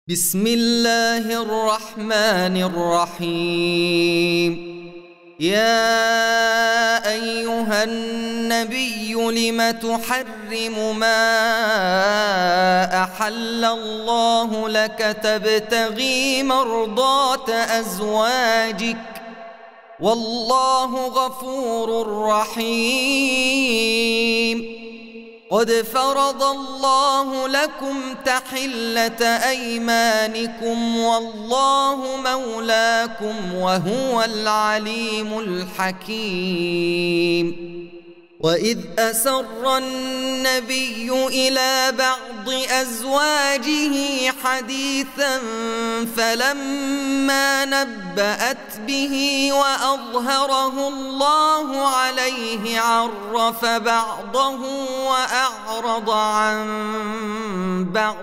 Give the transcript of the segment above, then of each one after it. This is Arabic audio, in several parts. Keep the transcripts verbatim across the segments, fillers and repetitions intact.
بسم الله الرحمن الرحيم. يا أيها النبي لم تحرم ما أحل الله لك تبتغي مرضات أزواجك والله غفور رحيم. قد فرض الله لكم تحلة أيمانكم والله مولاكم وهو العليم الحكيم. وإذ أسر النبي إلى بعض أزواجه حديثا فلما نبأت به وأظهره الله عليه عرف بعضه وأعرض عن بعض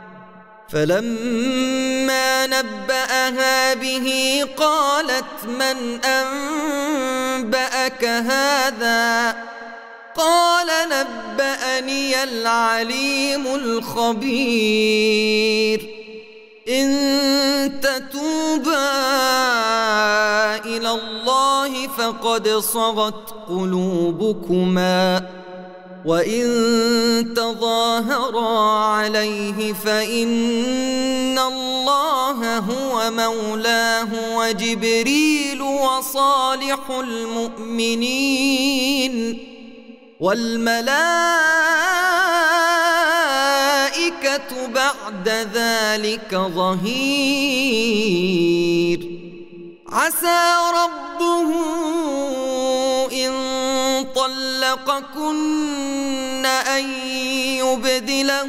فلما نبأها به قالت من أنبأك هذا؟ قال نبأني العليم الخبير. إن تتوبا إلى الله فقد صغت قلوبكما وإن تظاهرا عليه فإن الله هو مولاه وجبريل وصالح المؤمنين والملائكة بعد ذلك ظهير. عسى ربه إن طلقكن أن يبدله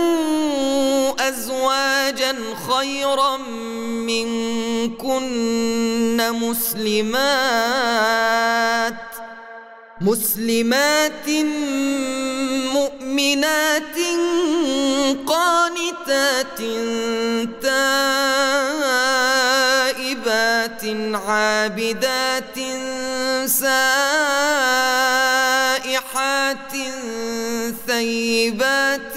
أزواجا خيرا منكن مسلمات مسلمات مؤمنات قانتات تائبات عابدات سائحات ثيبات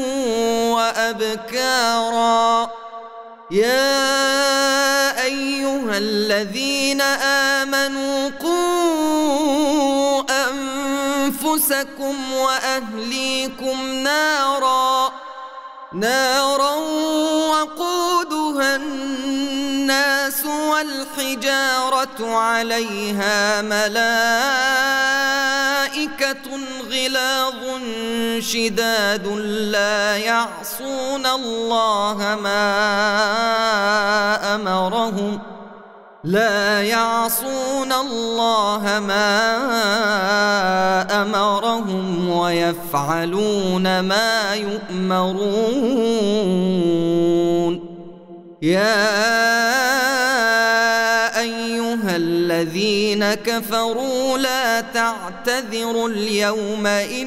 وأبكارا. يا أيها الذين آمنوا قوا أنفسكم وأهليكم نارا نارا وقودها الناس والحجارة عليها ملائكة غلاظ شداد لا يعصون الله ما أمرهم لا يعصون الله ما أمرهم ويفعلون ما يؤمرون. يا أيها الذين كفروا لا تعتذروا اليوم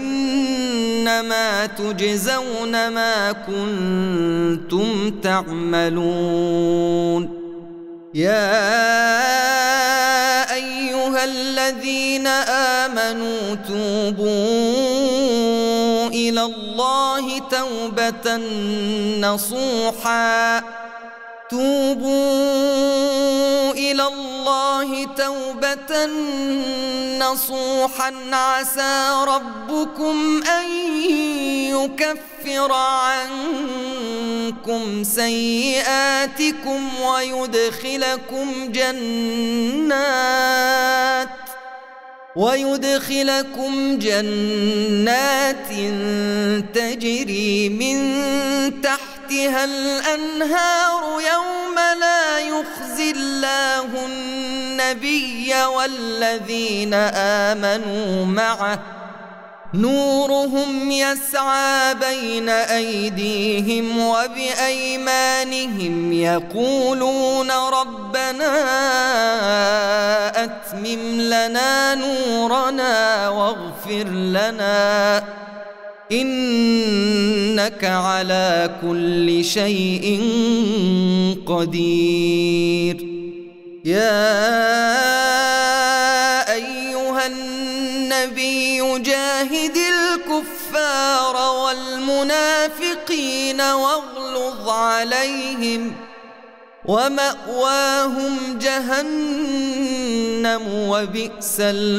إنما تجزون ما كنتم تعملون. يا أيها الذين آمنوا توبوا إلى الله توبة نصوحا توبوا إلى الله توبة نصوحا عسى ربكم أن يكفر عنكم سيئاتكم ويدخلكم جنات ويدخلكم جنات تجري من تحتها الأنهار يوم لا يخزي الله النبي والذين آمنوا معه نورهم يسعى بين أيديهم وبأيمانهم يقولون ربنا أتمم لنا نورنا واغفر لنا إنك على كل شيء قدير. يا أيها النبي جاهد الكفار والمنافقين واغلظ عليهم ومأواهم جهنم وبئس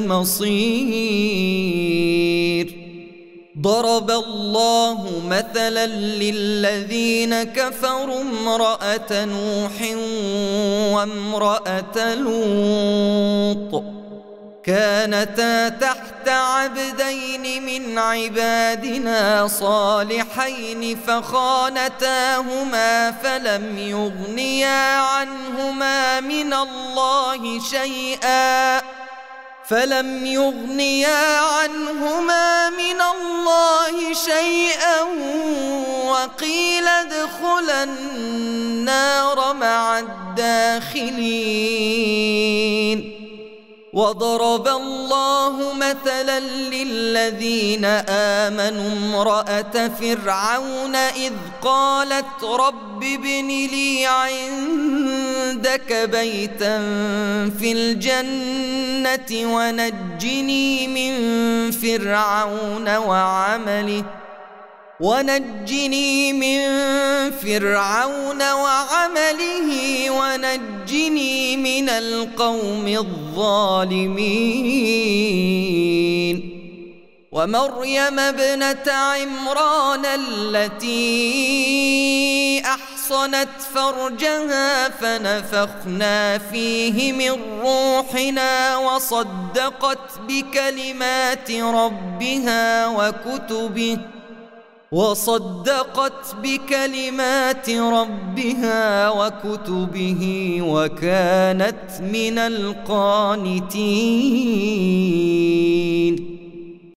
المصير. ضرب الله مثلا للذين كفروا امرأة نوح وامرأة لوط كانتا تحت عبدين من عبادنا صالحين فخانتاهما فلم يغنيا عنهما من الله شيئا فلم يغنيا عنهما من الله شيئا وقيل ادخلا النار مع الداخلين. وضرب الله مثلا للذين آمنوا امرأة فرعون إذ قالت رب ابن لي عندك بيتا في الجنة ونجني من فرعون وعمله ونجني من فرعون وعمله ونجني من القوم الظالمين. ومريم ابنة عمران التي أحصنت فرجها فنفخنا فيه من روحنا وصدقت بكلمات ربها وكتبه وصدقت بكلمات ربها وكتبه وكانت من القانتين.